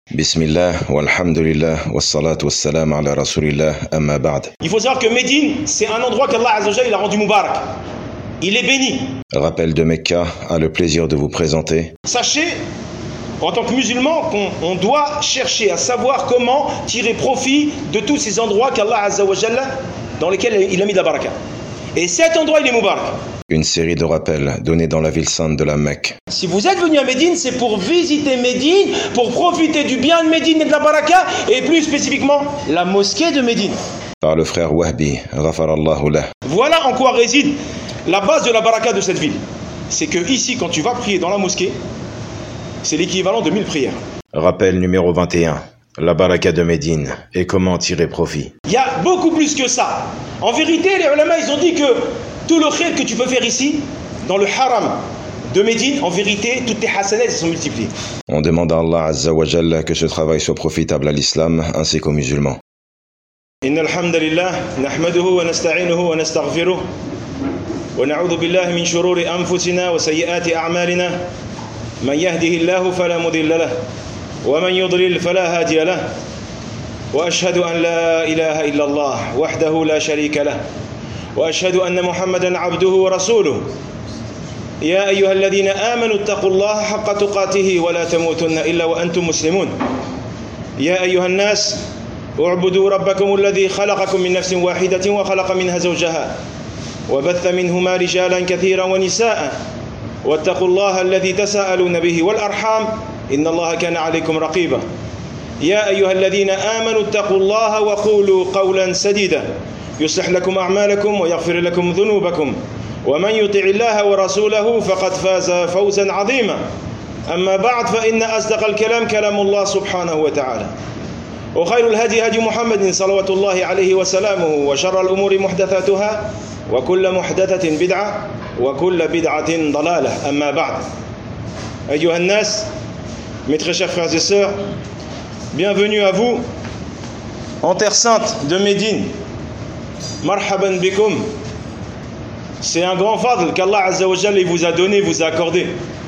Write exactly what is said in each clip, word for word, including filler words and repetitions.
Bismillah, walhamdulillah, wassalatu wassalam ala rasulillah, amma ba'd. Il faut savoir que Médine, c'est un endroit qu'Allah Azza wa Jalla, il a rendu Moubarak. Il est béni. Rappel de Mecca a le plaisir de vous présenter. Sachez, en tant que musulman, qu'on on doit chercher à savoir comment tirer profit de tous ces endroits qu'Allah Azza wa Jalla, dans lesquels il a mis de la baraka. Et cet endroit, il est Moubarak. Une série de rappels donnés dans la ville sainte de la Mecque. Si vous êtes venu à Médine, c'est pour visiter Médine, pour profiter du bien de Médine et de la baraka, et plus spécifiquement, la mosquée de Médine. Par le frère Wahbi, ghafarallahu lah. Voilà en quoi réside la base de la baraka de cette ville. C'est que ici, quand tu vas prier dans la mosquée, c'est l'équivalent de mille prières. Rappel numéro vingt et un. La baraka de Médine et comment tirer profit. Il y a beaucoup plus que ça. En vérité, les ulama, ils ont dit que tout le khayr que tu peux faire ici, dans le haram de Médine, en vérité, toutes tes hasanats sont multipliées. On demande à Allah Azza wa Jalla que ce travail soit profitable à l'islam ainsi qu'aux musulmans. Inna alhamdulillah, nahmaduhu wa nasta'inuhu wa nastaghfiruh wa na'udhu billahi min shururi anfusina wa sayyiati a'malina. Man yahdihillahu fala mudilla lahu wa man yudlil fala hadiya lahu. Wa ashhadu an la ilaha illa Allah wahdahu la sharika lahu. وأشهد أن محمدًا عبده ورسوله يا أيها الذين آمنوا اتقوا الله حق تقاته ولا تموتن إلا وأنتم مسلمون يا أيها الناس اعبدوا ربكم الذي خلقكم من نفس واحدة وخلق منها زوجها وبث منهما رجالًا كثيرًا ونساء واتقوا الله الذي تساءلون به والأرحام إن الله كان عليكم رقيبا يا أيها الذين آمنوا اتقوا الله وقولوا قولا سديدا يصلح لكم أعمالكم ويغفر لكم ذنوبكم ومن يطع الله ورسوله فقد فاز فوزا عظيما أما بعد فإن أصدق الكلام كلام الله سبحانه وتعالى وخير الهدي هدي محمد صلوات الله عليه وسلامه وشر الأمور محدثاتها وكل محدثة بدعة وكل بدعة ضلالة أما بعد أيها الناس mes très chers frères et sœurs, bienvenue à vous en terre sainte de Médine. Marhaban bikum. C'est un grand fadl qu'Allah Azza wa Jalla vous a donné, vous a accordé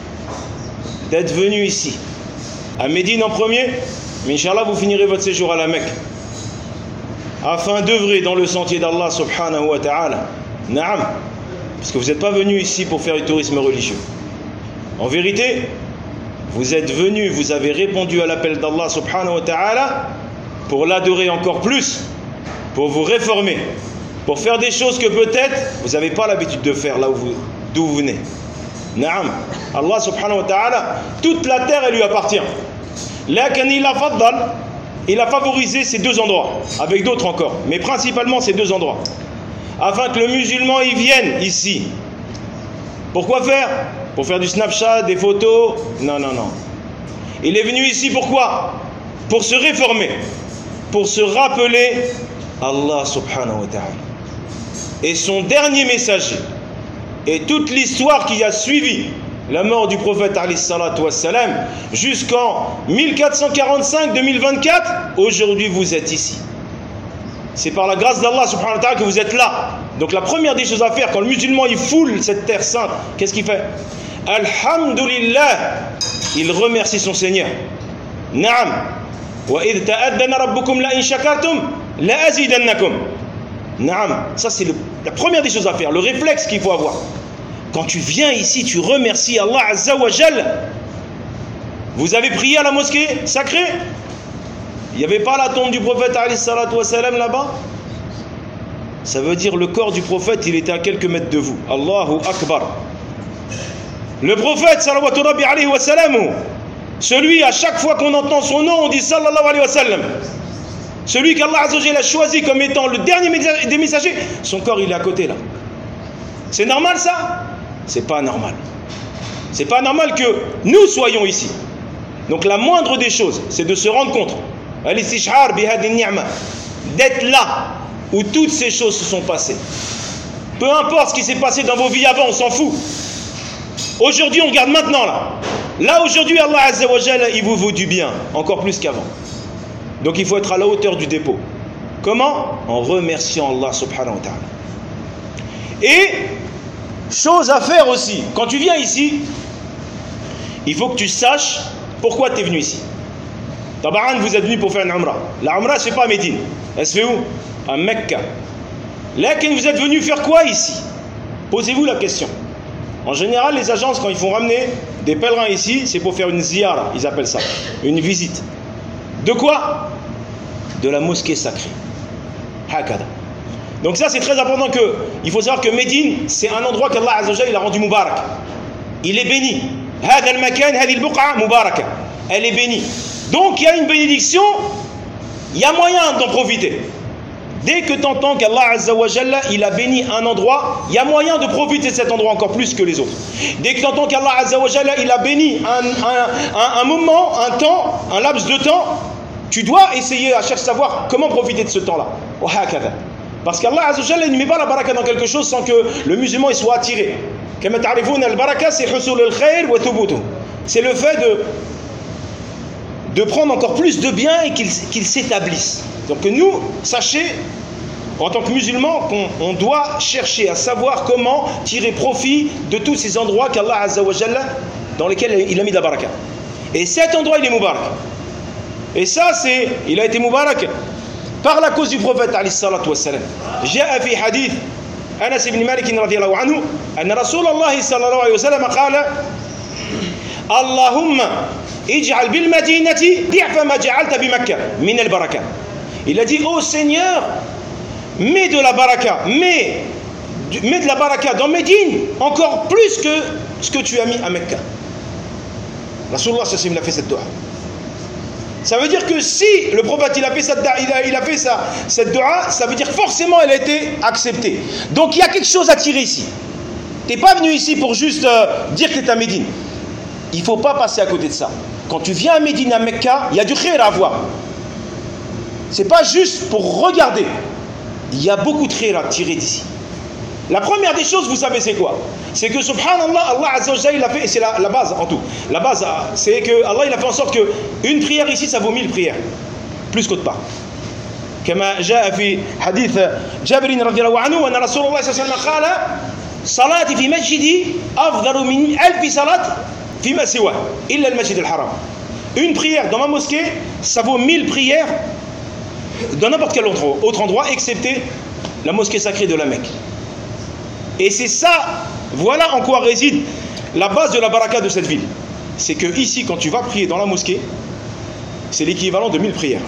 d'être venu ici à Médine en premier, mais Inch'Allah vous finirez votre séjour à la Mecque afin d'œuvrer dans le sentier d'Allah subhanahu wa ta'ala. Naam, parce que vous n'êtes pas venu ici pour faire du tourisme religieux. En vérité, vous êtes venu, vous avez répondu à l'appel d'Allah subhanahu wa ta'ala pour l'adorer encore plus, pour vous réformer, pour faire des choses que peut-être vous n'avez pas l'habitude de faire là où vous, d'où vous venez. Naam, Allah subhanahu wa ta'ala, toute la terre elle lui appartient. Lakin il a faddal, il a favorisé ces deux endroits, avec d'autres encore, mais principalement ces deux endroits, afin que le musulman y vienne ici. Pourquoi faire? Pour faire du Snapchat, des photos? Non, non, non. Il est venu ici pourquoi? Pour se réformer, pour se rappeler Allah subhanahu wa ta'ala et son dernier messager et toute l'histoire qui a suivi la mort du prophète alayhi salatu wassalam jusqu'en mille quatre cent quarante-cinq deux mille vingt-quatre. Aujourd'hui vous êtes ici, c'est par la grâce d'Allah subhanahu wa ta'ala que vous êtes là. Donc la première des choses à faire quand le musulman il foule cette terre sainte, qu'est-ce qu'il fait? Alhamdulillah, il remercie son Seigneur. Naam, wa idh ta'addana rabbukum la in shakartum la azidannakum. Naam, ça c'est le, la première des choses à faire, le réflexe qu'il faut avoir. Quand tu viens ici, tu remercies Allah Azza wa Jalla. Vous avez prié à la mosquée sacrée? Il n'y avait pas la tombe du prophète alayhi salatu wassalam là-bas? Ça veut dire le corps du prophète, il était à quelques mètres de vous. Allahu Akbar. Le prophète sallallahu alayhi wa sallam, celui à chaque fois qu'on entend son nom, on dit sallallahu alayhi wa sallam. Celui qu'Allah Azza wa Jalla a choisi comme étant le dernier des messagers, son corps il est à côté là. C'est normal ça? C'est pas normal. C'est pas normal que nous soyons ici. Donc la moindre des choses, c'est de se rendre compte, d'être là où toutes ces choses se sont passées. Peu importe ce qui s'est passé dans vos vies avant, on s'en fout. Aujourd'hui, on regarde maintenant là. Là aujourd'hui, Allah Azza wa Jalla, il vous vaut du bien, encore plus qu'avant. Donc il faut être à la hauteur du dépôt. Comment? En remerciant Allah subhanahu wa ta'ala. Et chose à faire aussi, quand tu viens ici, il faut que tu saches pourquoi tu es venu ici. Tabaran, vous êtes venu pour faire une umrah. La umrah, c'est pas à Médine. Elle se fait où? À Mecca. Là, quand vous êtes venu faire quoi ici? Posez-vous la question. En général, les agences, quand ils font ramener des pèlerins ici, c'est pour faire une ziyara, ils appellent ça, une visite. De quoi? De la mosquée sacrée. Hakada. Donc ça, c'est très important que, il faut savoir que Médine, c'est un endroit qu'Allah Azza wa Jalla, il a rendu mubarak. Il est béni. Hada al-makan, hadi al-buqa mubaraka. Elle est bénie. Donc il y a une bénédiction, il y a moyen d'en profiter. Dès que tu entends qu'Allah Azza wa Jalla, il a béni un endroit, il y a moyen de profiter de cet endroit encore plus que les autres. Dès que tu entends qu'Allah Azza wa Jalla, il a béni un, un, un, un moment, un temps, un laps de temps, tu dois essayer à chercher à savoir comment profiter de ce temps-là. Parce qu'Allah Azza wa Jalla, il ne met pas la baraka dans quelque chose sans que le musulman il soit attiré. C'est le fait de, de prendre encore plus de bien et qu'il qu'il s'établisse. Donc nous, sachez, en tant que musulmans, qu'on on doit chercher à savoir comment tirer profit de tous ces endroits qu'Allah Azza wa Jalla, dans lesquels il a mis de la baraka. Et cet endroit, il est mubarak. Et ça, c'est, il a été mubarak par la cause du prophète alayhi salatu wassalam. جاء في حديث أنس بن مالك رضي الله عنه أن رسول الله صلى الله عليه وسلم قال اللهم اجعل بالمدينة ضعف ما جعلت بمكة من البركة. Il a dit, oh Seigneur, mets de la baraka, mets, mets de la baraka dans Médine, encore plus que ce que tu as mis à Mecca. Rasulullah sallallahu alayhi wa sallam a fait cette dua. Ça veut dire que si le prophète il a fait, cette, il a, il a fait ça, cette dua, ça veut dire forcément elle a été acceptée. Donc il y a quelque chose à tirer ici. Tu n'es pas venu ici pour juste euh, dire que tu es à Médine. Il ne faut pas passer à côté de ça. Quand tu viens à Médine, à Mecca, il y a du khair à avoir. C'est pas juste pour regarder. Il y a beaucoup de khair à tirer d'ici. La première des choses, vous savez c'est quoi? C'est que subhanallah, Allah Azza wa Jalla il a fait, et c'est la, la base en tout. La base, c'est que Allah il a fait en sorte que une prière ici, ça vaut mille prières. Plus qu'autre part. كما جاء في حديث جابر رضي الله عنه أن رسول الله صلى الله عليه وسلم قال صلاتي في مسجدي أفضل من ألف صلاة فيما سواه إلا المسجد الحرام. Une prière dans ma mosquée, ça vaut mille prières dans n'importe quel autre, autre endroit, excepté la mosquée sacrée de la Mecque. Et c'est ça, voilà en quoi réside la base de la baraka de cette ville. C'est que ici, quand tu vas prier dans la mosquée, c'est l'équivalent de mille prières.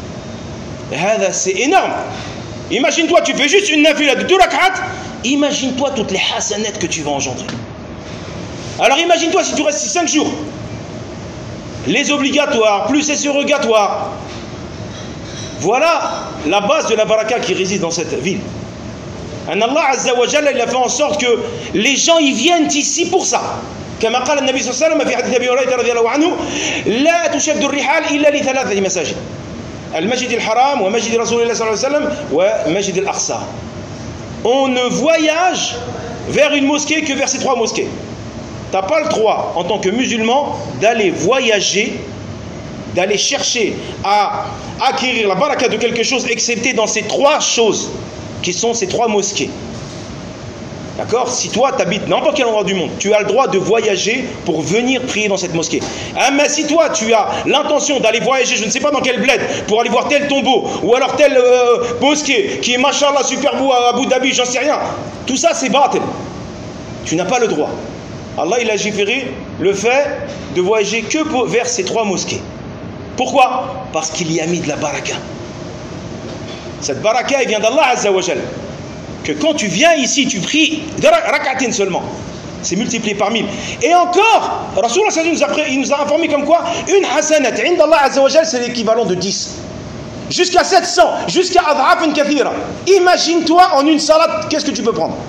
C'est énorme. Imagine-toi, tu fais juste une nafila de deux rak'at, imagine-toi toutes les hasanat que tu vas engendrer. Alors imagine-toi si tu restes cinq jours, les obligatoires, plus les surrogatoires. Voilà la base de la baraka qui réside dans cette ville. Un Allah Azza wa Jalla, il a fait en sorte que les gens ils viennent ici pour ça. كما قال النبي صلى الله عليه وسلم في حديث أبي هريرة رضي الله عنه لا تشد الرحال إلا لثلاثة مساجد المسجد الحرام ومسجد رسول الله صلى الله عليه وسلم ومسجد الأقصى. On ne voyage vers une mosquée que vers ces trois mosquées. Tu n'as pas le droit en tant que musulman d'aller voyager, d'aller chercher à acquérir la baraka de quelque chose excepté dans ces trois choses qui sont ces trois mosquées. D'accord? Si toi tu habites n'importe quel endroit du monde, tu as le droit de voyager pour venir prier dans cette mosquée. Hein, mais si toi tu as l'intention d'aller voyager, je ne sais pas dans quel bled, pour aller voir tel tombeau, ou alors telle euh, mosquée qui est machallah super beau à Abu Dhabi, j'en sais rien, tout ça c'est batil. Tu n'as pas le droit. Allah il a légiféré le fait de voyager que pour, vers ces trois mosquées. Pourquoi? Parce qu'il y a mis de la baraka. Cette baraka elle vient d'Allah Azza wa Jalla. Que quand tu viens ici, tu pries de rak'atin seulement. C'est multiplié par mille. Et encore, Rasulullah sallallahu alayhi wa sallam, il nous a informé comme quoi une hasanat, inda Allah Azza wa Jalla, c'est l'équivalent de dix. Jusqu'à sept cents, jusqu'à adhafin kathira. Imagine-toi en une salade, qu'est-ce que tu peux prendre?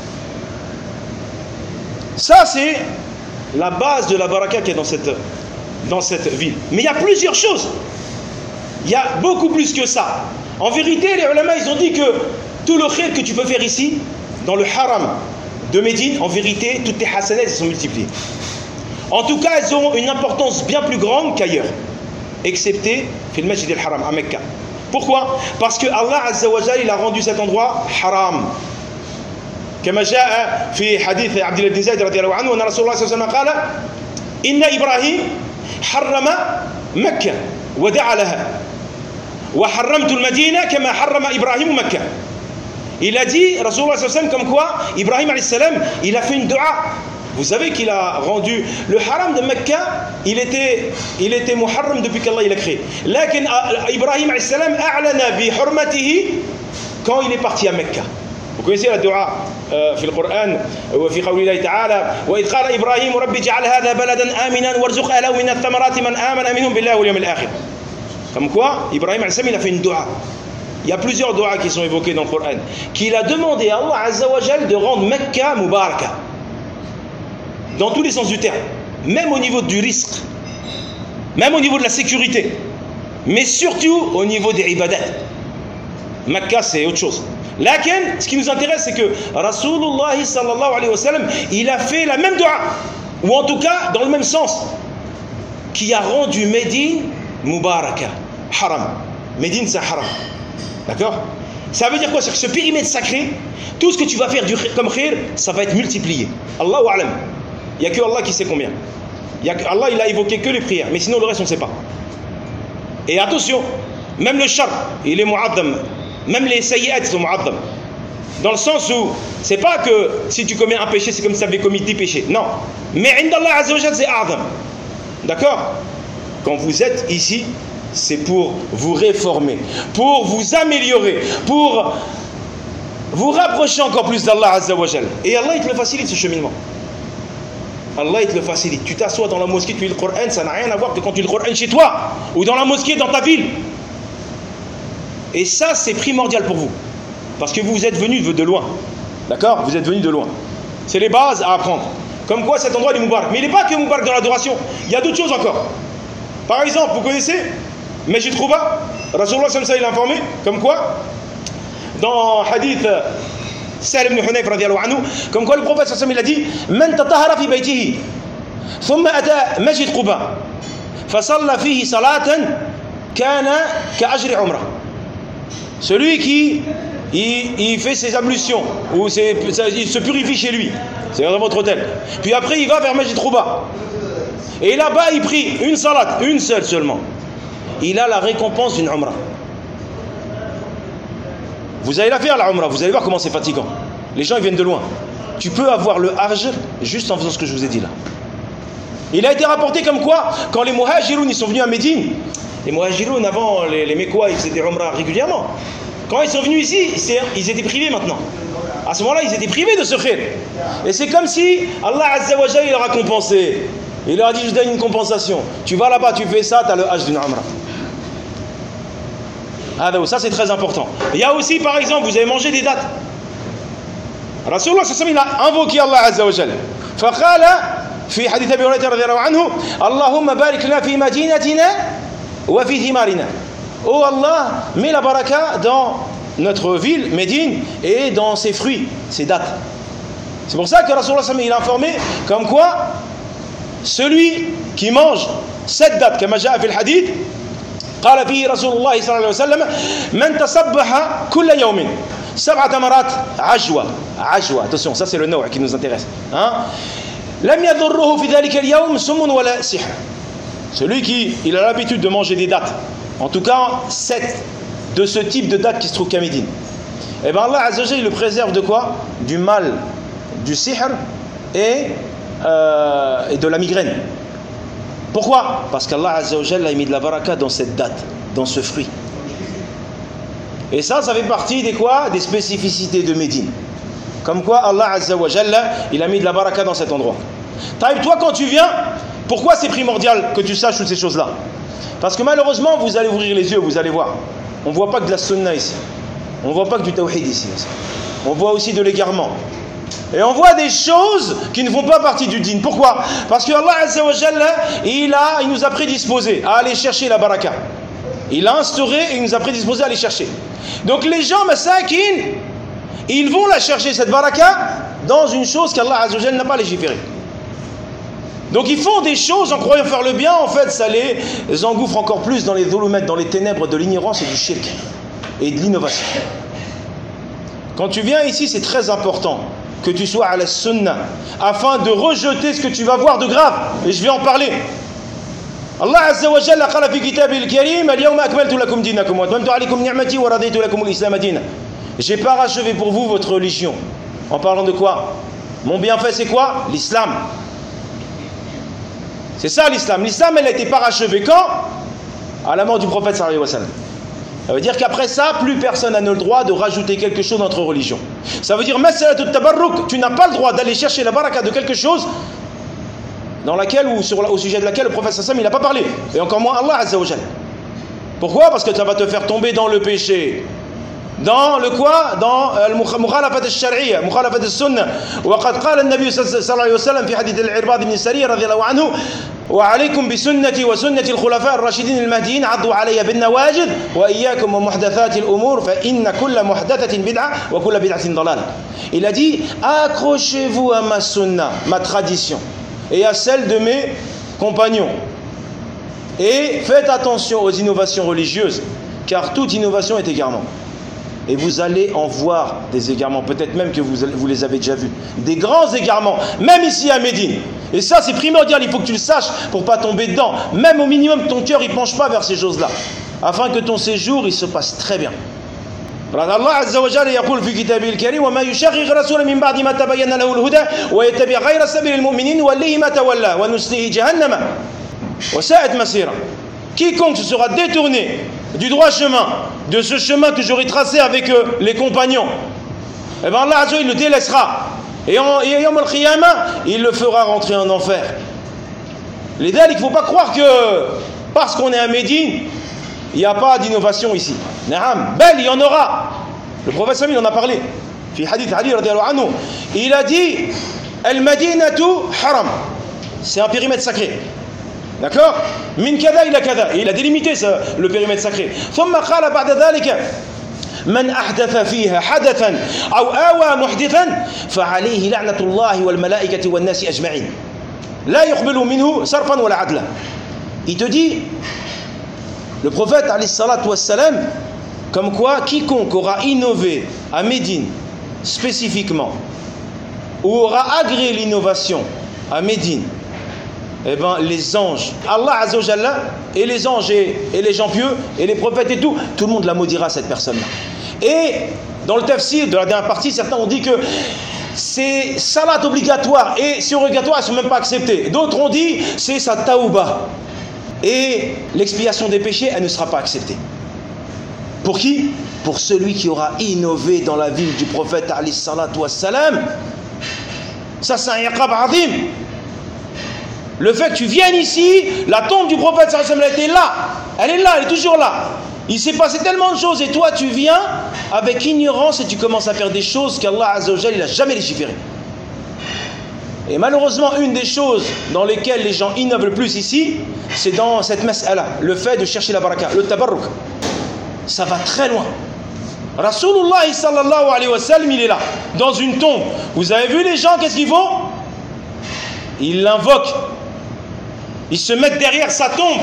Ça, c'est la base de la baraka qui est dans cette, dans cette ville. Mais il y a plusieurs choses. Il y a beaucoup plus que ça. En vérité, les ulama, ils ont dit que tout le khayr que tu peux faire ici, dans le haram de Médine, en vérité, toutes tes hasanats, elles sont multipliées. En tout cas, elles ont une importance bien plus grande qu'ailleurs, excepté fil masjid al-haram à Mecca. Pourquoi? Parce que Allah Azza wa Jalla, il a rendu cet endroit haram. كما جاء في حديث عبد الله بن زيد رضي الله عنه أن رسول الله صلى الله عليه وسلم قال إن إبراهيم حرم مكة ودعا لها وحرمت المدينة كما حرم إبراهيم مكة. Il a dit, Rasulullah sallallahu alayhi wa sallam, comme quoi Ibrahim alayhi salam, il a fait une dua. Vous savez qu'il a rendu le haram de Mecca, il était, il était muharram depuis qu'Allah il a créé. لكن Ibrahim alayhi salam أعلن بحرمته quand il est parti à Mecca. Vous connaissez la dua في القرآن وفي قول الله تعالى وإذ قال إبراهيم ربي اجعل هذا بلدا آمنا وارزق أهله من الثمرات من آمن منهم بالله واليوم الآخر. Comme quoi Ibrahim alayhi salam il a fait une dua. Il y a plusieurs doigts qui sont évoqués dans le Coran, qu'il a demandé à Allah Azza wa Jal de rendre Mecca Mubaraka, dans tous les sens du terme, même au niveau du risque, même au niveau de la sécurité, mais surtout au niveau des ibadat. Mecca c'est autre chose. Lakin, ce qui nous intéresse, c'est que Rasulullah sallallahu alayhi wa sallam, il a fait la même dua, ou en tout cas dans le même sens, qui a rendu Médine Mubaraka, haram. Médine c'est haram. D'accord? Ça veut dire quoi? C'est que ce périmètre sacré, tout ce que tu vas faire du, comme khir, ça va être multiplié. Allahu a'lam. Il n'y a que Allah qui sait combien. Il y a que Allah, il a évoqué que les prières, mais sinon le reste on ne sait pas. Et attention, même le char, il est mu'addam. Même les sayyi'at sont mu'addam. Dans le sens où, c'est pas que si tu commets un péché, c'est comme si tu avais commis dix péchés. Non. Mais indallah azza wa jal, c'est a'zam. D'accord? Quand vous êtes ici, c'est pour vous réformer, pour vous améliorer, pour vous rapprocher encore plus d'Allah Azza wa Jal. Et Allah il te le facilite ce cheminement. Allah il te le facilite. Tu t'assois dans la mosquée, tu lis le Coran, ça n'a rien à voir que quand tu lis le Coran chez toi ou dans la mosquée dans ta ville. Et ça c'est primordial pour vous, parce que vous êtes venus de loin. D'accord? Vous êtes venus de loin. C'est les bases à apprendre. Comme quoi cet endroit il est Moubarak. Mais il n'est pas que Moubarak dans l'adoration. Il y a d'autres choses encore. Par exemple, vous connaissez Masjid Quba, Rasulullah sallallahu alayhi wa sallam il a informé, comme quoi, dans hadith Sahl ibn Hunayf radiyallahu anhu, comme quoi le prophète sallallahu alayhi wa sallam il a dit Man tatahara fi baytihi, thumma ata Masjid Quba, fasalla fihi salatan, kana ka ajri umrah. Celui qui il, il fait ses ablutions, ou ses, il se purifie chez lui, c'est dans votre hôtel, puis après il va vers Masjid Quba, et là-bas il prie une salat, une seule seulement. Il a la récompense d'une umrah. Vous allez la faire la umrah, vous allez voir comment c'est fatigant. Les gens ils viennent de loin. Tu peux avoir le hajj juste en faisant ce que je vous ai dit là. Il a été rapporté comme quoi, quand les muhajiroun ils sont venus à Médine, les muhajiroun avant, les, les Mécois ils faisaient des umrah régulièrement. Quand ils sont venus ici, ils étaient privés maintenant. À ce moment-là, ils étaient privés de ce khir. Et c'est comme si Allah Azza wa Jalla il leur a compensé. Il leur a dit je donne une compensation. Tu vas là-bas, tu fais ça, tu as le hajj d'une umrah. Ah, ça c'est très important. Il y a aussi par exemple, vous avez mangé des dattes. Rasulullah sallallahu alayhi wa sallam il a invoqué Allah Azza wa Jalla. فقال في حديث أبي هريرة رضي الله عنه اللهم بارك لنا في مدينتنا وفي ثمارنا. Oh Allah, mets la baraka dans notre ville, Médine, et dans ses fruits, ses dattes. C'est pour ça que Rasulullah sallallahu alayhi wa sallam il a informé comme quoi celui qui mange cette date, comme جاء في الحديث قال فيه رسول الله صلى الله عليه وسلم من تصبح كل يوم سبع تمرات عجوة عجوة. Attention, ça c'est le nom qui nous intéresse. Hein? لم يضره في ذلك اليوم سم ولا سحر. Celui qui il a l'habitude de manger des dattes, en tout cas sept de ce type de dattes qui se trouve qu'à Médine, et bien Allah Azza wa Jalla il le préserve de quoi? Du mal, du sihr et, euh, et de la migraine. Pourquoi? Parce qu'Allah Azza wa Jalla a mis de la baraka dans cette date, dans ce fruit. Et ça, ça fait partie des quoi? Des spécificités de Médine. Comme quoi Allah Azza wa Jalla, il a mis de la baraka dans cet endroit. Taïb, toi quand tu viens, pourquoi c'est primordial que tu saches toutes ces choses-là? Parce que malheureusement, vous allez ouvrir les yeux, vous allez voir. On ne voit pas que de la sunna ici. On ne voit pas que du tawhid ici. On voit aussi de l'égarement. Et on voit des choses qui ne font pas partie du dîn. Pourquoi? Parce que Allah Azza wa Jalla, il, a, il nous a prédisposés à aller chercher la baraka. Il a instauré et il nous a prédisposés à aller chercher. Donc les gens, masakin, ils vont la chercher, cette baraka, dans une chose qu'Allah Azza wa Jalla n'a pas légiférée. Donc ils font des choses en croyant faire le bien, en fait ça les engouffre encore plus dans les dhulumat, dans les ténèbres de l'ignorance et du shirk et de l'innovation. Quand tu viens ici, c'est très important que tu sois à la sunna, afin de rejeter ce que tu vas voir de grave, et je vais en parler. Allah Azza wa Jalla قال في كتابه الكريم اليوم أكملت لكم دينكم وأتممت عليكم نعمتي ورضيت لكم الإسلام دينا. J'ai parachevé pour vous votre religion. En parlant de quoi? Mon bienfait c'est quoi? L'islam. C'est ça l'islam. L'islam elle a été parachevée quand? À la mort du prophète sallallahu alayhi wa sallam. Ça veut dire qu'après ça, plus personne n'a le droit de rajouter quelque chose dans notre religion. Ça veut dire, tu n'as pas le droit d'aller chercher la baraka de quelque chose dans laquelle ou sur la, au sujet de laquelle le prophète sallam il n'a pas parlé. Et encore moins Allah Azza wa Jal. Pourquoi? Parce que ça va te faire tomber dans le péché. Dans le quoi? Dans المخالفة الشرعية مخالفة السنة. وقد قال النبي صلى الله عليه وسلم في حديث العرباض بن السري رضي الله عنه وعليكم بسنتي وسنة الخلفاء الراشدين المهديين عضوا علي بالنواجذ وإياكم ومحدثات الأمور فإن كل محدثة بدعة وكل بدعة ضلالة. Il a dit accrochez-vous à ma sunna, ma tradition et à celle de mes compagnons et faites attention aux innovations religieuses car toute innovation est égarement. Et vous allez en voir des égarements, peut-être même que vous, vous les avez déjà vus. Des grands égarements, même ici à Médine. Et ça, c'est primordial, il faut que tu le saches pour ne pas tomber dedans. Même au minimum, ton cœur, il ne penche pas vers ces choses-là. Afin que ton séjour, il se passe très bien. Allah Azza wa Jalla يقول في كتابه الكريم وما يشاقق الرسول من بعد ما تبين له الهدى ويتبع غير سبيل المؤمنين وليه ما تولى ونسليه جهنم وساءت مسيرا. Quiconque se sera détourné du droit chemin, de ce chemin que j'aurai tracé avec euh, les compagnons, eh bien Allah Azza, il le délaissera. Et en Yawm al-Qiyamah, il le fera rentrer en enfer. Les dals, il ne faut pas croire que parce qu'on est à Médine, il n'y a pas d'innovation ici. Naam, bel, il y en aura. Le prophète Sami en a parlé. Fi hadith Ali radiyallahu anhu, il a dit Al-Madinatu haram. C'est un périmètre sacré. D'accord? Min kada ila kada. Il a délimité ça, le périmètre sacré. ثم قال بعد ذلك من أحدث فيها حدثا أو آوى محدثا فعليه لعنة الله والملائكة والناس أجمعين لا يقبل منه صرفا ولا عدلا. Il te dit, le prophète alayhi salatu wassalam, comme quoi quiconque aura innové à Médine spécifiquement ou aura agréé l'innovation à Médine, eh bien, les anges, Allah Azza wa Jalla, et les anges et, et les gens pieux, et les prophètes et tout, tout le monde la maudira, cette personne-là. Et dans le tafsir de la dernière partie, certains ont dit que ces salats obligatoires et surrogatoires ne sont même pas acceptés. D'autres ont dit c'est sa taouba. Et l'expiation des péchés, elle ne sera pas acceptée. Pour qui? Pour celui qui aura innové dans la ville du prophète alayhi salatu wassalam. Ça, c'est un iqab azim. Le fait que tu viennes ici, la tombe du prophète sallallahu alayhi wa sallam, elle était là, elle est là, elle est toujours là. Il s'est passé tellement de choses et toi tu viens avec ignorance et tu commences à faire des choses qu'Allah Azza wa Jalla il n'a jamais légiféré. Et malheureusement, une des choses dans lesquelles les gens innovent le plus ici, c'est dans cette mas'ala, le fait de chercher la baraka, le tabarruk. Ça va très loin. Rasulullah sallallahu alayhi wa sallam, il est là, dans une tombe. Vous avez vu les gens, qu'est-ce qu'ils font? Ils l'invoquent. Ils se mettent derrière sa tombe.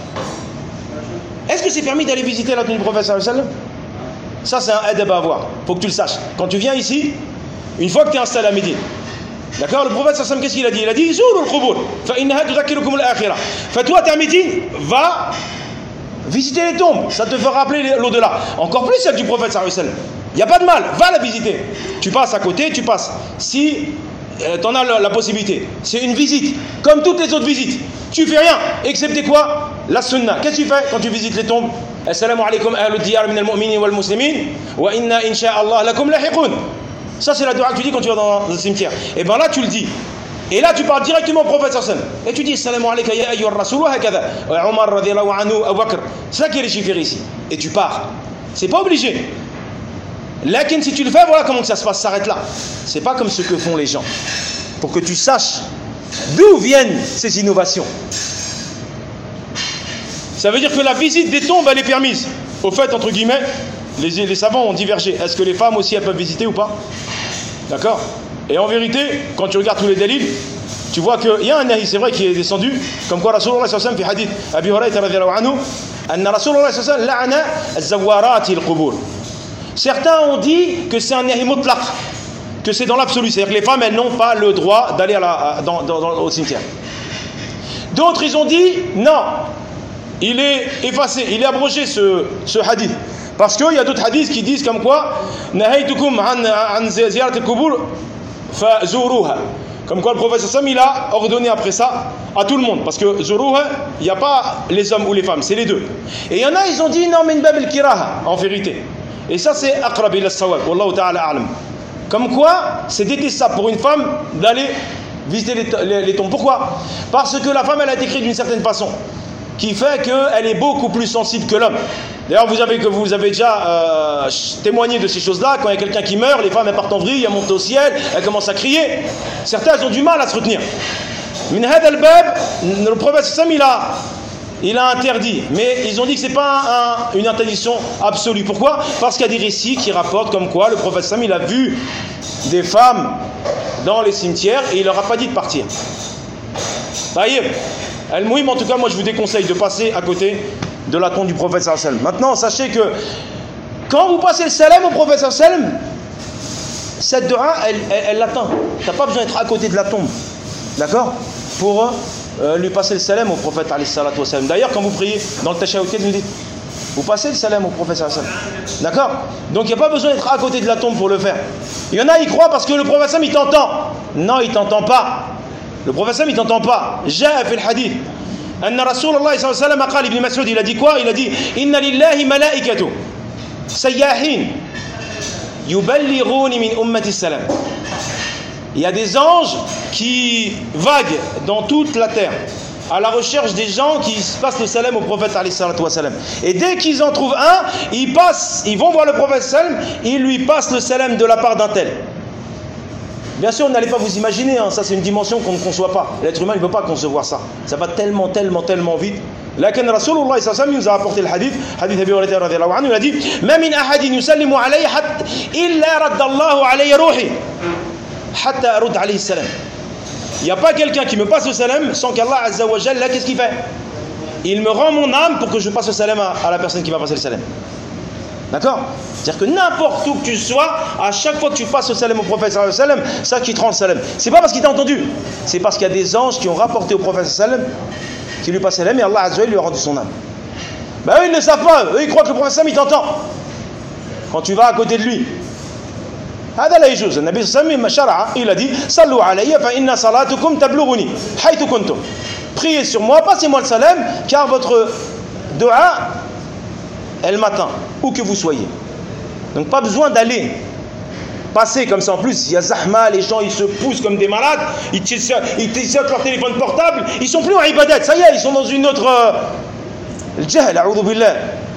Est-ce que c'est permis d'aller visiter la tombe du prophète sallallahu alayhi wa sallam? Ça, c'est un adab à avoir. Il faut que tu le saches. Quand tu viens ici, une fois que tu es installé à Médine, d'accord, le prophète sallallahu alayhi wa sallam, qu'est-ce qu'il a dit? Il a dit Zourou al-qubur, fa innaha tudhakkirukum al-akhirah. Fa toi, tu es à Médine, va visiter les tombes. Ça te fera rappeler l'au-delà. Encore plus celle du prophète sallallahu alayhi wa sallam. Il n'y a pas de mal, va la visiter. Tu passes à côté, tu passes. Si euh, tu en as la, la possibilité, c'est une visite, comme toutes les autres visites. Tu fais rien, excepté quoi? La sunna. Qu'est-ce que tu fais quand tu visites les tombes? Assalamu alaikum ahlud diyar min al-mu'minin wal muslimin wa inna insha'Allah lakum lahiqun. Ça c'est la dua que tu dis quand tu vas dans le cimetière. Et bien là tu le dis. Et là tu parles directement au prophète sallallahu alayhi wa sallam. Et tu dis Assalamu alayka ya ayyuhar rasul wa hakadha. Wa Umar radiyallahu anhu Abu Bakr. C'est ça qui est légiféré ici. Et tu pars. C'est pas obligé. Lakin si tu le fais, voilà comment ça se passe, s'arrête là. C'est pas comme ce que font les gens. Pour que tu saches d'où viennent ces innovations. Ça veut dire que la visite des tombes, elle est permise. Au fait, entre guillemets, les, les savants ont divergé. Est-ce que les femmes aussi, elles peuvent visiter ou pas? D'accord? Et en vérité, quand tu regardes tous les délits, tu vois qu'il y a un nahi, c'est vrai, qui est descendu, comme quoi Rasulullah sallallahu alayhi wa sallam, fi hadith Abi Hurayra radiyallahu anhu, anna Rasulullah sallallahu alayhi wa sallam la'ana az-zawwarati al-qubur. Certains ont dit que c'est un nahi mutlaq, que c'est dans l'absolu, c'est-à-dire que les femmes, elles n'ont pas le droit d'aller à la, dans, dans, dans, au cimetière. D'autres, ils ont dit, non, il est effacé, il est abrogé ce, ce hadith. Parce qu'il y a d'autres hadiths qui disent comme quoi, Nahaytukum an ziyarat al-kubur fa zuruha. Comme quoi le prophète sallam il a ordonné après ça à tout le monde. Parce que zuruha, il n'y a pas les hommes ou les femmes, c'est les deux. Et il y en a, ils ont dit non, min bab al-kiraha, en vérité. Et ça, c'est aqrab ila as-sawab, wallahu ta'ala a'lam. Comme quoi, c'est détestable pour une femme d'aller visiter les, les, les tombes. Pourquoi? Parce que la femme, elle a été créée d'une certaine façon, qui fait qu'elle est beaucoup plus sensible que l'homme. D'ailleurs, vous avez, que vous avez déjà euh, témoigné de ces choses-là. Quand il y a quelqu'un qui meurt, les femmes elles partent en vrille, elles montent au ciel, elles commencent à crier. Certains, elles ont du mal à se retenir. Min hada al-bab, le prophète sallam il a, il a interdit. Mais ils ont dit que ce n'est pas un, une interdiction absolue. Pourquoi? Parce qu'il y a des récits qui rapportent comme quoi le prophète sallam il a vu des femmes dans les cimetières et il leur a pas dit de partir. Taïb. Al-Mouhim, en tout cas, moi je vous déconseille de passer à côté de la tombe du prophète sallallahu alayhi wa sallam. Maintenant, sachez que quand vous passez le salam au prophète sallallahu alayhi wa sallam, cette dua, elle, elle, elle l'atteint. Tu n'as pas besoin d'être à côté de la tombe. D'accord? Pour euh, lui passer le salam au prophète alayhi salatu wa sallam. D'ailleurs, quand vous priez dans le tashahhud, vous dites, vous passez le salam au prophète sallallahu alayhi wa sallam. D'accord? Donc il n'y a pas besoin d'être à côté de la tombe pour le faire. Il y en a, ils croient parce que le prophète sallallahu alayhi wa sallam, il t'entend. Non, il ne t'entend pas. Le prophète sallallahu alayhi wa sallam, il ne t'entend pas. Ja'a fi al-hadith. أن رسول الله صلى الله عليه وسلم قال ابن مسعود il a dit quoi? Il a dit إن لله ملائكة سياحين يبلغون من أمة السلام. Il y a des anges qui vaguent dans toute la terre à la recherche des gens qui passent le salam au prophète alayhi salatu wa salam. Et dès qu'ils en trouvent un, ils passent, ils vont voir le prophète salam, ils lui passent le salam de la part d'un tel. Bien sûr, n'allez pas vous imaginer, hein, ça c'est une dimension qu'on ne conçoit pas. L'être humain ne peut pas concevoir ça. Ça va tellement, tellement, tellement vite. Lakin Rasulullah sallallahu alayhi wa sallam nous a apporté le hadith, hadith Abi Hurayrata radhiyallahu anhu, il a dit Ma min ahadin yusallimu alayhi illa radda Allahu alayhi ruhi hatta arud alayhi salam. Il n'y a pas quelqu'un qui me passe le salam sans qu'Allah azza wa jalla, qu'est-ce qu'il fait? Il me rend mon âme pour que je passe le salam à, à la personne qui va passer le salam. D'accord? C'est-à-dire que n'importe où que tu sois, à chaque fois que tu passes le salam au prophète sallallahu alayhi wa sallam, ça qui te rend le salam. C'est pas parce qu'il t'a entendu, c'est parce qu'il y a des anges qui ont rapporté au prophète sallallahu alayhi wa sallam, qui lui passent le salam et Allah azza wa jalla lui a rendu son âme. Ben eux ils ne savent pas, eux ils croient que le prophète sallallahu alayhi wa sallam il t'entend. Quand tu vas à côté de lui. هذا لا يجوز. النبي صلى الله عليه وسلم شرع, il a dit صلوا علي فإن صلاتكم تبلغني حيث كنتم. Priez sur moi, passez-moi le salam, car votre dua elle m'atteint, où que vous soyez. Donc pas besoin d'aller passer comme ça. En plus, il y a zahma, les gens ils se poussent comme des malades, ils tissent leur téléphone portable, ils sont plus en ibadat, ça y est, ils sont dans une autre... Le jahl, a'udhu billah.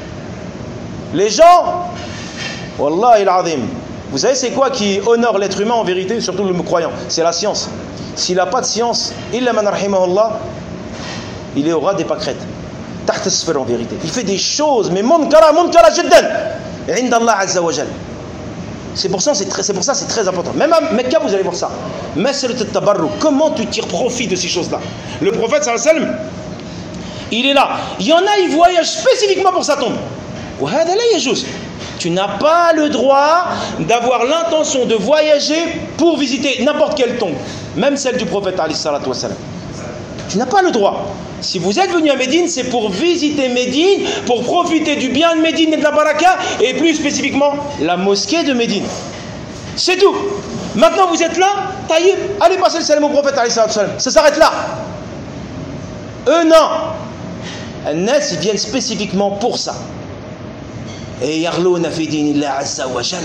Les gens, wallahi al-azim, vous savez c'est quoi qui honore l'être humain en vérité, surtout le croyant? C'est la science. S'il n'a pas de science, illa man rahimahullah, il est au ras des pâquerettes. En vérité. Il fait des choses, mais munkara, munkara jiddan, inda Allah azza wa jal. C'est pour ça, c'est très, c'est pour ça, c'est très important. Même à Mecca, vous allez voir ça. Masrat al-tabarruk. Comment tu tires profit de ces choses-là? Le prophète sallallahu alayhi wa sallam, il est là. Il y en a, ils voyagent spécifiquement pour sa tombe. Wa hada la yajuz. Tu n'as pas le droit d'avoir l'intention de voyager pour visiter n'importe quelle tombe, même celle du prophète alayhi salatu wa salam. Tu n'as pas le droit. Si vous êtes venu à Médine, c'est pour visiter Médine, pour profiter du bien de Médine et de la baraka, et plus spécifiquement la mosquée de Médine. C'est tout. Maintenant vous êtes là, taïb, allez passer le salam au prophète alayhi salatu wa salam. Ça s'arrête là. Eux non. Nas, ils viennent spécifiquement pour ça. Et yarlouna fi dinillah azza wa jalla.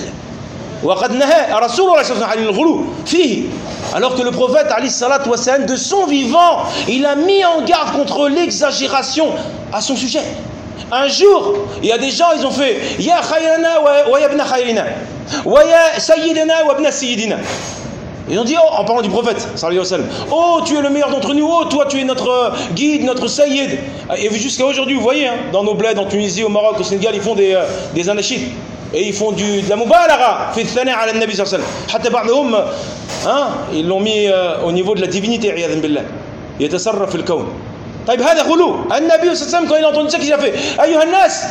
Alors que le prophète alayhi salatu wa salam, de son vivant, il a mis en garde contre l'exagération à son sujet. Un jour, il y a des gens, ils ont fait Ya khayrana wa ya ibna khayrina wa ya sayyidina wa ibna sayyidina. Ils ont dit, oh, en parlant du prophète sallallahu alayhi wa sallam, oh, tu es le meilleur d'entre nous, oh, toi tu es notre guide, notre sayyid. Et jusqu'à aujourd'hui, vous voyez, hein, dans nos bleds, en Tunisie, au Maroc, au Sénégal, ils font des, euh, des anachids. Et ils font du, de la mubalagha fi thana ala nabi sallallahu alayhi wa sallam. Hatta ba'dhum, hein, ils l'ont mis euh, au niveau de la divinité, iyadhan billah. Yatasarraf fil kawn. طيب هذا غلو. النبي صلى الله عليه وسلم quand il a entendu ça, qu'est-ce qu'il a fait? أيها الناس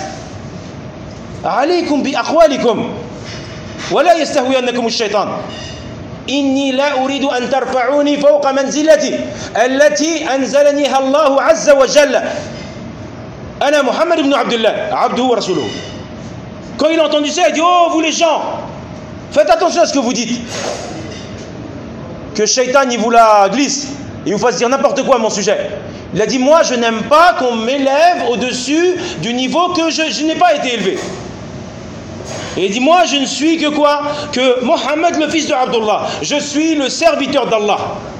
عليكم بأقوالكم ولا يستهوينكم الشيطان. إني لا أريد أن ترفعوني فوق منزلتي التي أنزلنيها الله عز وجل أنا محمد بن عبد الله عبده ورسوله. Quand il a entendu ça, il dit oh vous les gens, faites attention à ce que vous dites, que Shaitan il vous la glisse, il vous fasse dire n'importe quoi à mon sujet. Il a dit moi je n'aime pas qu'on m'élève au-dessus du niveau que je, je n'ai pas été élevé. Et il dit moi je ne suis que quoi? Que Mohammed le fils de Abdullah, je suis le serviteur d'Allah.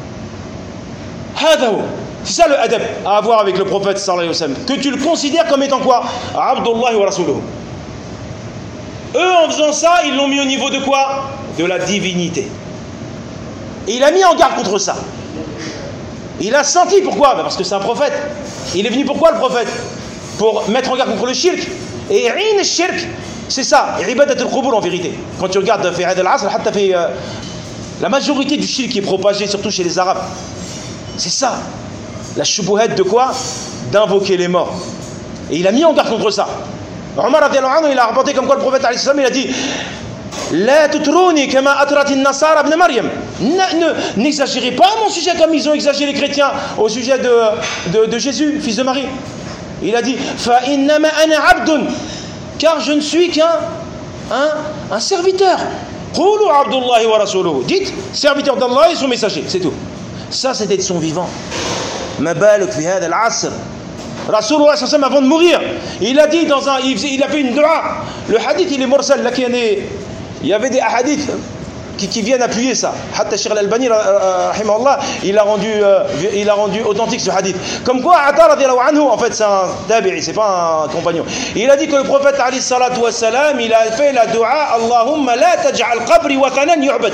C'est ça le adab à avoir avec le prophète sallallahu alayhi wa sallam, que tu le considères comme étant quoi? Abdullah wa Rasuluhu. Eux en faisant ça ils l'ont mis au niveau de quoi? De la divinité. Et il a mis en garde contre ça. Il a senti pourquoi? Parce que c'est un prophète. Il est venu pourquoi le prophète? Pour mettre en garde contre le shirk. Et in le shirk, c'est ça, ibadat al-qubur en vérité. Quand tu regardes fi Eid al-Asr, la majorité du shirk qui est propagé, surtout chez les Arabes, c'est ça. La shubuhat de quoi? D'invoquer les morts. Et il a mis en garde contre ça. Omar radiyallahu anhu, il a rapporté comme quoi le prophète alayhi salam, il a dit La tutruni kama atrati an-nasara ibn Maryam. N'exagérez pas à mon sujet comme ils ont exagéré les chrétiens au sujet de, de, de Jésus, fils de Marie. Il a dit Fa innama ana abdun, car je ne suis qu'un un, un serviteur. Qulu Abdullahi wa Rasuluhu. Dites serviteur d'Allah et son messager, c'est tout. Ça c'était de son vivant. Ma balak fi hada al-asr. Rasulullah sallallahu alayhi wa sallam avant de mourir, il a dit dans un, il, il a fait une dua. Le hadith il est mursal, là qu'il y en ait. Il y avait des hadiths qui, qui viennent appuyer ça. Hatta Sheikh al-Albani, rahimahullah, il a rendu, euh, il a rendu authentique ce hadith. Comme quoi, Ata radiyallahu anhu, en fait, c'est un tabi'i, c'est pas un compagnon. Il a dit que le prophète alayhi salatu wa salam, il a fait la dua Allahumma la taj'al qabri watanan yu'bad.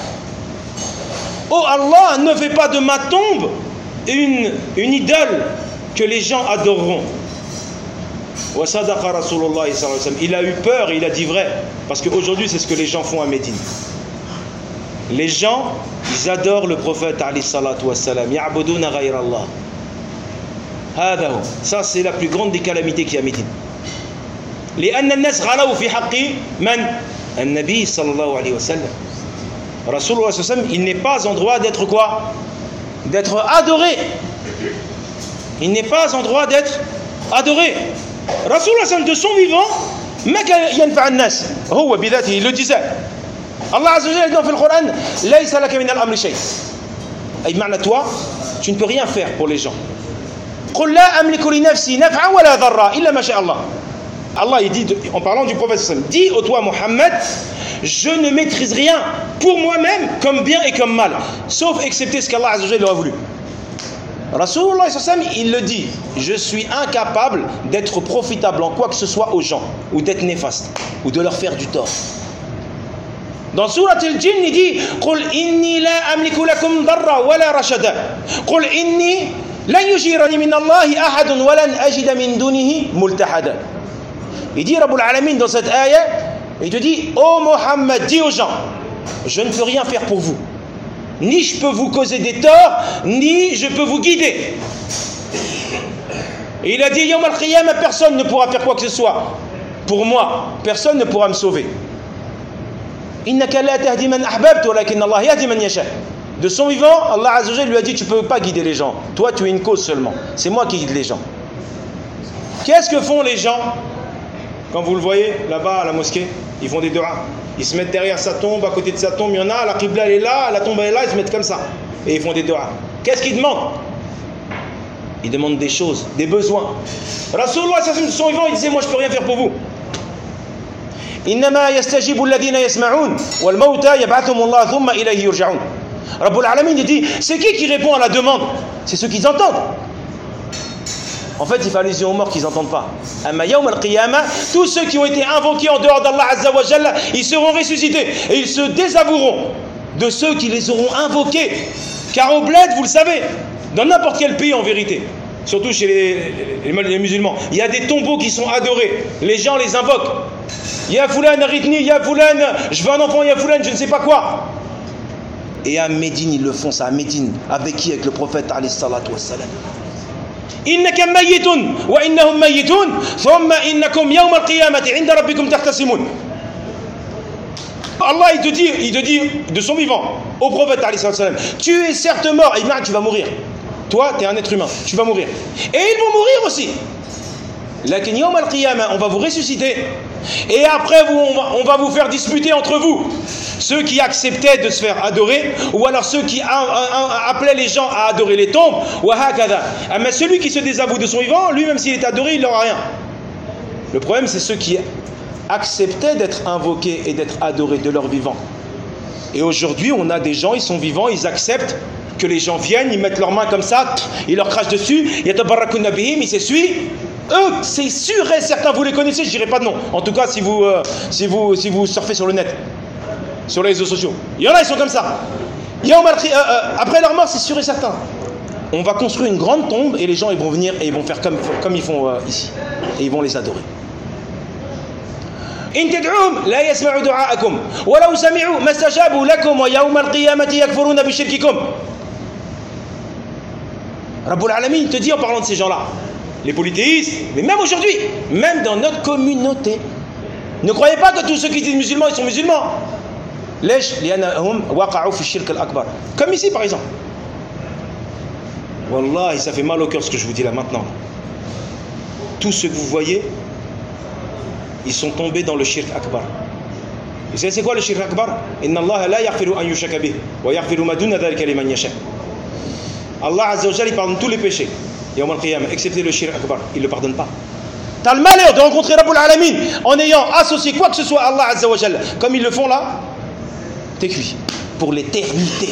Oh Allah, ne fais pas de ma tombe une, une idole que les gens adoreront. Wa sadaqa Rasulullah sallallahu alayhi wa sallam. Il a eu peur et il a dit vrai. Parce qu'aujourd'hui, c'est ce que les gens font à Médine. Les gens, ils adorent le prophète alayhi salatu wa sallam. Ya'buduna ghayra Allah. Hadahu. Ça, c'est la plus grande des calamités qu'il y a à Médine. لأن الناس غلوا في حق من؟ النبي صلى الله عليه وسلم. Rasulullah sallallahu alayhi wa sallam, il n'est pas en droit d'être quoi? D'être adoré. Il n'est pas en droit d'être adoré. Rasulullah sallallahu alayhi wa sallam de son vivant, ما كان ينفع الناس هو بذاته le disait. Allah azza wa jalla dit dans le Coran ليس لك من الأمر شيء. أي معنى toi, tu ne peux rien faire pour les gens. قل لا أملك لنفسي نفعا ولا ضرا إلا ما شاء الله. Allah il dit en parlant du prophète sallallahu alayhi wa sallam, dis ô toi Mohammed, je ne maîtrise rien pour moi-même comme bien et comme mal, sauf excepté ce qu'Allah azza wa jalla a voulu. Rasulullah sallallahu alayhi wa sallam, il le dit, je suis incapable d'être profitable en quoi que ce soit aux gens, ou d'être néfaste, ou de leur faire du tort. Dans Surat al-Jinn, il dit قُلْ إِنِّي لَا أَمْلِكُ لَكُمْ ضَرًّا وَلَا رَشَدًا قُلْ إِنِّي لَنْ يُجِيرَنِي مِنَ اللَّهِ أَحَدٌ وَلَنْ أَجِدَ مِنْ دُونِهِ مُلْتَحَدًا. Il dit Rabbul Alamin dans cette ayah, il te dit ô Mohammed, dis aux gens, je ne peux rien faire pour vous. Ni je peux vous causer des torts, ni je peux vous guider. Et il a dit Yawm al-Qiyamah, personne ne pourra faire quoi que ce soit. Pour moi, personne ne pourra me sauver. Innaka la tahdi man ahbabta walakin Allah yahdi man yasha. De son vivant, Allah azza wa jalla lui a dit tu ne peux pas guider les gens. Toi, tu es une cause seulement. C'est moi qui guide les gens. Qu'est-ce que font les gens quand vous le voyez là-bas à la mosquée? Ils font des du'as. Ils se mettent derrière sa tombe, à côté de sa tombe, il y en a, la qibla elle est là, la tombe elle est là, ils se mettent comme ça. Et ils font des du'as. Qu'est-ce qu'ils demandent? Ils demandent des choses, des besoins. Rasulullah sallallahu alayhi wa sallam de son vivant, il disait moi je ne peux rien faire pour vous. Innama yastajibu alladhina yasma'un wal mauta yab'athuhum Allah thumma ilayhi yurja'un. Rabbul Alamin il dit c'est qui qui répond à la demande? C'est ceux qui entendent. En fait, il fait allusion aux morts qu'ils n'entendent pas. Amma yawm al-qiyamah, tous ceux qui ont été invoqués en dehors d'Allah azza wa jalla, ils seront ressuscités et ils se désavoueront de ceux qui les auront invoqués. Car au bled, vous le savez, dans n'importe quel pays en vérité, surtout chez les, les, les musulmans, il y a des tombeaux qui sont adorés. Les gens les invoquent. Ya Foulan, Aritni, Ya Foulan, je veux un enfant, Ya Foulan, je ne sais pas quoi. Et à Médine, ils le font ça. À Médine, avec qui? Avec le prophète alayhi salatu wa salam. إنك ميت وإنهم ميتون ثم إنكم يوم القيامة عند ربكم تختصمون. Allah, il te dit, il te dit de son vivant, au prophète, tu es certes mort, et bien tu vas mourir. Toi, tu es un être humain, tu vas mourir. Et ils vont mourir aussi. Lakin yawm al-qiyamah, on va vous ressusciter. Et après, vous, on, va, on va vous faire disputer entre vous. Ceux qui acceptaient de se faire adorer, ou alors ceux qui a, a, a, appelaient les gens à adorer les tombes, ou hakada. Mais celui qui se désavoue de son vivant, lui-même s'il est adoré, il n'aura rien. Le problème, c'est ceux qui acceptaient d'être invoqués et d'être adorés de leur vivant. Et aujourd'hui, on a des gens, ils sont vivants, ils acceptent que les gens viennent, ils mettent leurs mains comme ça, ils leur crachent dessus, ils s'essuient. Eux, c'est sûr et certain, vous les connaissez, je dirais pas de nom. En tout cas, si vous, euh, si vous, si vous surfez sur le net, sur les réseaux sociaux. Il y en a, ils sont comme ça. Il y a, euh, euh, après leur mort, c'est sûr et certain. On va construire une grande tombe et les gens, ils vont venir et ils vont faire comme, comme ils font euh, ici. Et ils vont les adorer. إن تدعوهم لا يسمعوا دعاءكم ولو سمعوا ما استجابوا لكم ويوم القيامة يكفرون بشرككم. Rabbul Alamin te dit en parlant de ces gens-là, les polythéistes, mais même aujourd'hui, même dans notre communauté, ne croyez pas que tous ceux qui disent musulmans, ils sont musulmans. ليش؟ لأنهم وقعوا في الشرك الأكبر. Comme ici par exemple. Wallahi, ça fait mal au cœur ce que je vous dis là maintenant. Tous ceux que vous voyez, ils sont tombés dans le shirk akbar. Vous savez c'est quoi le shirk akbar? Inna Allah la yaghfiru an yushraka bih wa yaghfiru ma duna dhalika liman yasha. Allah Azza wa Jalla, il pardonne tous les péchés yawm al-qiyamah, excepté le shirk akbar, il ne le pardonne pas. Tu as le malheur de rencontrer Rabbul Alamin en ayant associé quoi que ce soit à Allah Azza wa Jalla, comme ils le font là, t'es cuit pour l'éternité.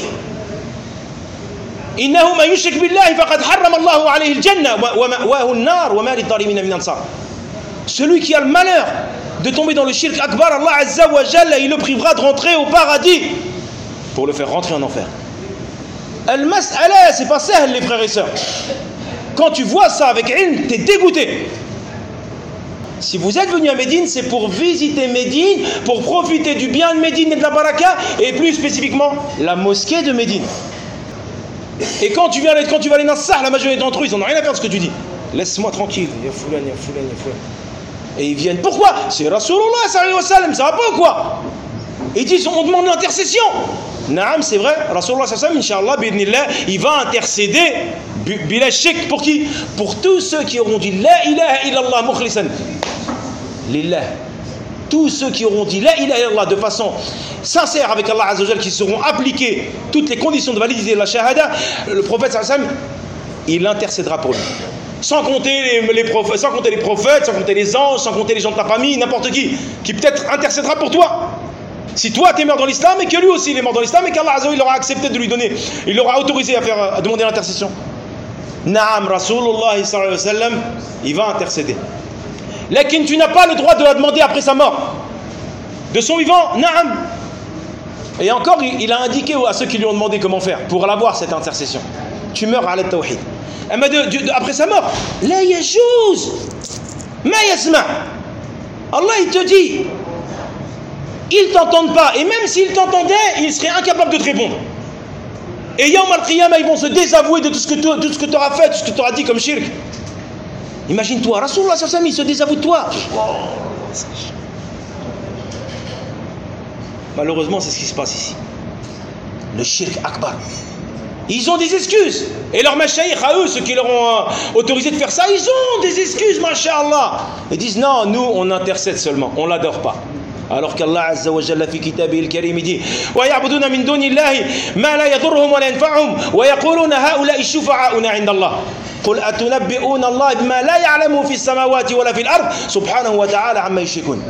Innahu man yushrik billahi faqad harrama Allahu alayhi al-jannah wa ma'wahu an-nar wa ma lid-dhalimin min ansar. Celui qui a le malheur de tomber dans le shirk akbar, Allah Azza wa Jalla, il le privera de rentrer au paradis pour le faire rentrer en enfer. Al-mas'ala, c'est pas sahl les frères et sœurs. Quand tu vois ça avec ilm, t'es dégoûté. Si vous êtes venu à Médine, c'est pour visiter Médine, pour profiter du bien de Médine et de la baraka, et plus spécifiquement la mosquée de Médine. Et quand tu viens, quand tu vas aller dans ça, la majorité d'entre eux, ils n'en ont rien à faire de ce que tu dis. Laisse-moi tranquille, ya foulan, ya foulan, ya foulan. Et ils viennent, pourquoi? C'est Rasulullah sallallahu alayhi wa sallam, ça va pas ou quoi? Et ils disent, on demande l'intercession. Naam, c'est vrai, Rasulullah sallallahu alayhi wa sallam, Inch'Allah, bi'idhnillah, il va intercéder, bila shirk, pour qui? Pour tous ceux qui auront dit La ilaha illallah mukhlisan lillah. Tous ceux qui auront dit La ilaha illallah de façon sincère avec Allah Azza wa Jalla, qui seront appliqués toutes les conditions de validité de la shahada, le prophète sallallahu alayhi wa sallam, il intercédera pour lui. Sans compter les, les prophètes, sans compter les prophètes, sans compter les anges, sans compter les gens de ta famille, n'importe qui, qui peut-être intercédera pour toi. Si toi tu es mort dans l'islam et que lui aussi il est mort dans l'islam et qu'Allah Azza wa Jalla aura accepté de lui donner, il l'aura autorisé à faire, à demander l'intercession. Naam, Rasulullah sallallahu alayhi wa sallam, il va intercéder. Lakin tu n'as pas le droit de la demander après sa mort. De son vivant, naam. Et encore, il, il a indiqué à ceux qui lui ont demandé comment faire pour l'avoir cette intercession. Tu meurs à al-tawhid. De, de, de, après sa mort, la yajouz ma yasma. Allah il te dit, ils t'entendent pas, et même s'ils t'entendaient, ils seraient incapables de te répondre. Et yawm al-qiyamah, ils vont se désavouer de tout ce que tu auras fait, tout ce que tu auras dit comme shirk. Imagine-toi, Rasulullah sallallahu alayhi wa sallam, il se désavoue de toi. Oh. Malheureusement, c'est ce qui se passe ici. Le shirk akbar. Ils ont des excuses. Et leurs mashayikh à eux, ceux qui leur ont euh, autorisé de faire ça, ils ont des excuses, masha'Allah. Ils disent non, nous on intercède seulement, on l'adore pas. Alors qu'Allah Azza wa Jalla fi kitabihi al-karim dit wa ya'buduna min dunillahi ma la yadurruhum wa la yanfa'uhum wa yaquluna ha'ula'i shufa'a'una 'inda Allah. قل أتنبئون الله بما لا يعلم في السماوات ولا في الأرض سبحانه وتعالى عما يشركون.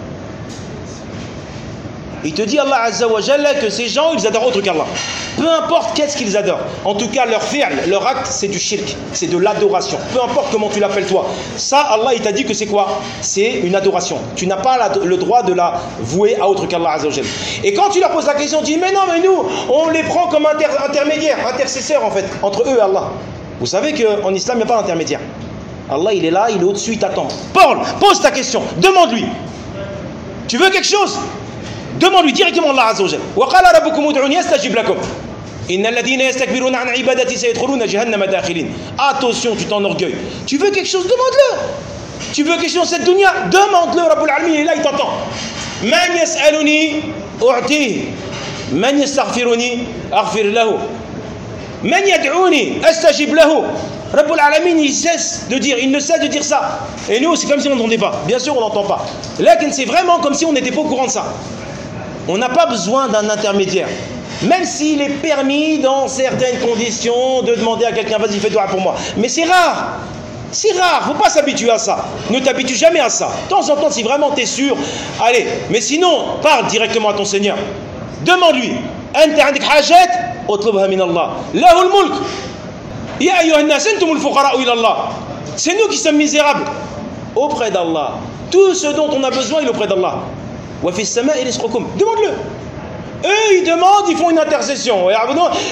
Il te dit Allah Azza wa Jalla que ces gens ils adorent autre qu'Allah. Peu importe qu'est-ce qu'ils adorent. En tout cas leur fi'l, leur acte c'est du shirk, c'est de l'adoration. Peu importe comment tu l'appelles toi. Ça Allah il t'a dit que c'est quoi? C'est une adoration. Tu n'as pas la, le droit de la vouer à autre qu'Allah Azza wa Jalla. Et quand tu leur poses la question, tu dis mais non mais nous on les prend comme inter intermédiaires, intercesseurs en fait entre eux et Allah. Vous savez qu'en islam il n'y a pas d'intermédiaire. Allah il est là, il est au-dessus, il t'attend. Parle, pose ta question, demande-lui. Tu veux quelque chose? Demande-lui directement Allah Azza wa Jalla. Wa qala rabbukum ud'uni astajib lakum. Innal ladhina yastakbiruna 'an ibadati sayadkhuluna jahannama dakhilin. Attention, tu t'enorgueilles. Tu veux quelque chose, demande-le. Tu veux quelque chose dans cette dunya, demande-le. Rabbul Alamin il est là, il t'entend. من يسألني أعطيه من يستغفرني أغفر له من يدعوني أستجب له. Rabbul Alamin, il cesse de dire, il ne cesse de dire ça. Et nous, c'est comme si on n'entendait pas. Bien sûr, on n'entend pas. Là, c'est vraiment comme si on n'était pas au courant de ça. On n'a pas besoin d'un intermédiaire. Même s'il est permis, dans certaines conditions, de demander à quelqu'un, vas-y, fais doigt pour moi. Mais c'est rare. C'est rare. Il ne faut pas s'habituer à ça. Ne t'habitue jamais à ça. De temps en temps, si vraiment tu es sûr, allez. Mais sinon, parle directement à ton Seigneur. Demande-lui. Anta عندك حاجات اطلبها من الله. له الملك. Ya ayyuhan nas antumul fuqara ila Allah. C'est nous qui sommes misérables auprès d'Allah. Tout ce dont on a besoin, il est auprès d'Allah. Wa fis sama'i rizqukum. Demande-le. Eux, ils demandent, ils font une intercession. Et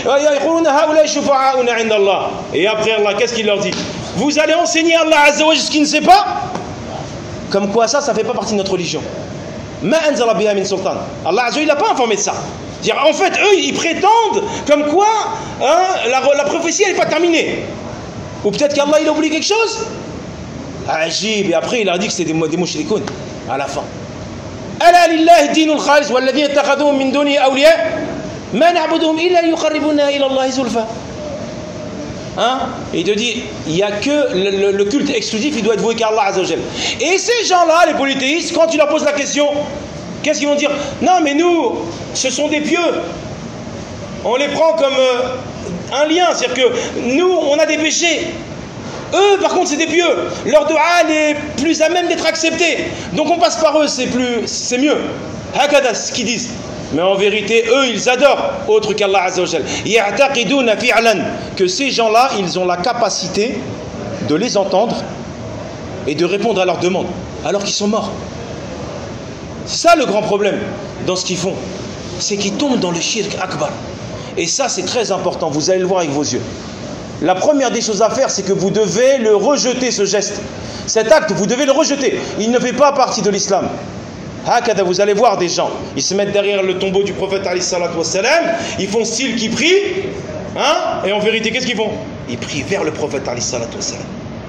après Allah, qu'est-ce qu'il leur dit? Vous allez enseigner à Allah Azza wa Jalla ce qu'il ne sait pas? Comme quoi ça, ça ne fait pas partie de notre religion. Ma anzala biha min sultan. Allah Azza wa Jalla, il n'a pas informé de ça. En fait, eux, ils prétendent comme quoi hein, la, la prophétie, elle n'est pas terminée. Ou peut-être qu'Allah, il a oublié quelque chose. Ajib. Et après, il a dit que c'était des, des mouchrikoun à la fin. Ala lillahi dinul khalis walladhina ittakhadhuhum min duni awliya ma na'buduhum illa yuqarribuna ila Allah zulfa. Hein? Il te dit, il n'y a que le, le, le culte exclusif, il doit être voué qu'à Allah Azza wa Jalla. Et ces gens-là, les polythéistes, quand tu leur poses la question, qu'est-ce qu'ils vont dire? Non, mais nous, ce sont des pieux. On les prend comme euh, un lien. C'est-à-dire que nous, on a des péchés. Eux, par contre, c'est des pieux. Leur dua est plus à même d'être accepté. Donc on passe par eux, c'est plus, c'est mieux. Hakada, ce qu'ils disent. Mais en vérité, eux, ils adorent autre qu'Allah Azza wa Jalla. Ya'taqiduna fi'lan, que ces gens-là, ils ont la capacité de les entendre et de répondre à leurs demandes, alors qu'ils sont morts. C'est ça le grand problème dans ce qu'ils font. C'est qu'ils tombent dans le shirk akbar. Et ça, c'est très important. Vous allez le voir avec vos yeux. La première des choses à faire, c'est que vous devez le rejeter, ce geste. Cet acte, vous devez le rejeter. Il ne fait pas partie de l'islam. Hakada, vous allez voir des gens, ils se mettent derrière le tombeau du prophète alayhi salatu wassalam, ils font style qu'ils prient, hein, et en vérité, qu'est-ce qu'ils font? Ils prient vers le prophète alayhi salatu wassalam.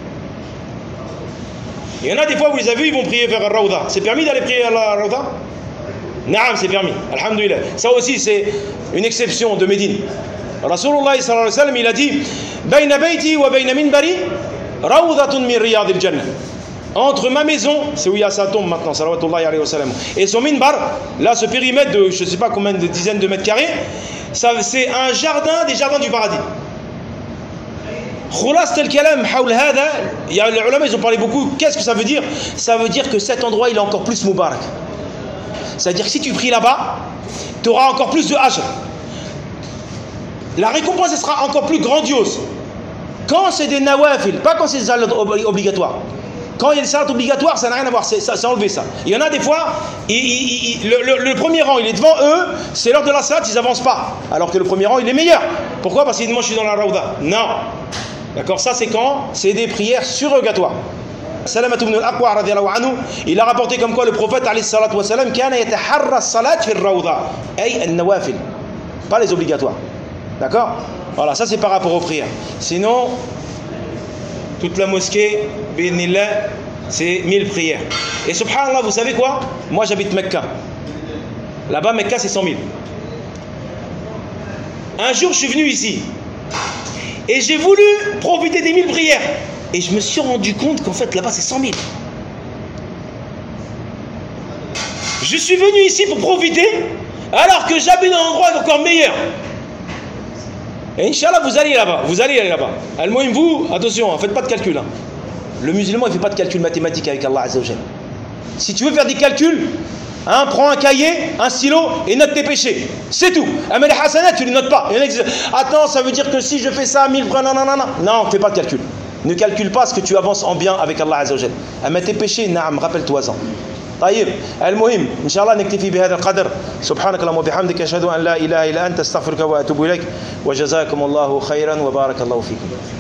Il y en a des fois, vous les avez vus, ils vont prier vers Al-Rawda. C'est permis d'aller prier à la Rawda? Naam, c'est permis. Alhamdulillah. Ça aussi, c'est une exception de Médine. Rasulullah sallallahu alayhi wa sallam, il a dit Bayna bayti wa bayna minbari rawdatun min riyadil jannah. Entre ma maison, c'est où il y a sa tombe maintenant, salawatullahi alayhi wa sallam, et son minbar, là, ce périmètre de je ne sais pas combien de dizaines de mètres carrés, ça, c'est un jardin des jardins du paradis. Khulas tel kalam hawl hada, il y a les ulama, ils ont parlé beaucoup. Qu'est-ce que ça veut dire? Ça veut dire que cet endroit, il est encore plus mubarak. C'est-à-dire que si tu pries là-bas, tu auras encore plus de ajr. La récompense, elle sera encore plus grandiose. Quand c'est des nawafil, pas quand c'est des salats obligatoires. Quand il y a des salats obligatoires, ça n'a rien à voir, c'est, ça, c'est enlevé ça. Il y en a des fois, il, il, il, le, le, le premier rang, il est devant eux, c'est l'heure de la salat, ils n'avancent pas. Alors que le premier rang, il est meilleur. Pourquoi? Parce qu'ils disent, moi je suis dans la rawda. Non. D'accord, ça c'est quand? C'est des prières surrogatoires. Salamat ibn al-Aqwa radiyallahu anhu, il a rapporté comme quoi le prophète alayhi salatu wa salam kana yataharra as-salat fi ar-rawda, ay an-nawafil, pas les obligatoires. D'accord? Voilà, ça c'est par rapport aux prières. Sinon, toute la mosquée, bi'idhnillah, c'est mille prières. Et subhanallah, vous savez quoi? Moi j'habite Mecca. Là-bas, Mecca c'est cent mille. Un jour, je suis venu ici. Et j'ai voulu profiter des mille prières. Et je me suis rendu compte qu'en fait, là-bas, c'est cent mille. Je suis venu ici pour profiter, alors que j'habite dans un endroit encore meilleur. Et Inch'Allah, vous allez là-bas. Vous allez aller là-bas. Al-Muhim, vous, attention, ne faites pas de calcul. Hein. Le musulman, il ne fait pas de calcul mathématique avec Allah Azza wa Jalla. Si tu veux faire des calculs, hein, prends un cahier, un stylo et note tes péchés. C'est tout. Mais les hasanat, tu ne les notes pas. Il y en a qui disent, attends, ça veut dire que si je fais ça à mille francs, non, non, non, non. Non, ne fais pas de calcul. Ne calcule pas ce que tu avances en bien avec Allah Azza wa Jalla. Mais tes péchés, naam, rappelle-toi-en. طيب المهم ان شاء الله نكتفي بهذا القدر سبحانك اللهم وبحمدك اشهد ان لا اله الا انت استغفرك واتوب اليك وجزاكم الله خيرا وبارك الله فيكم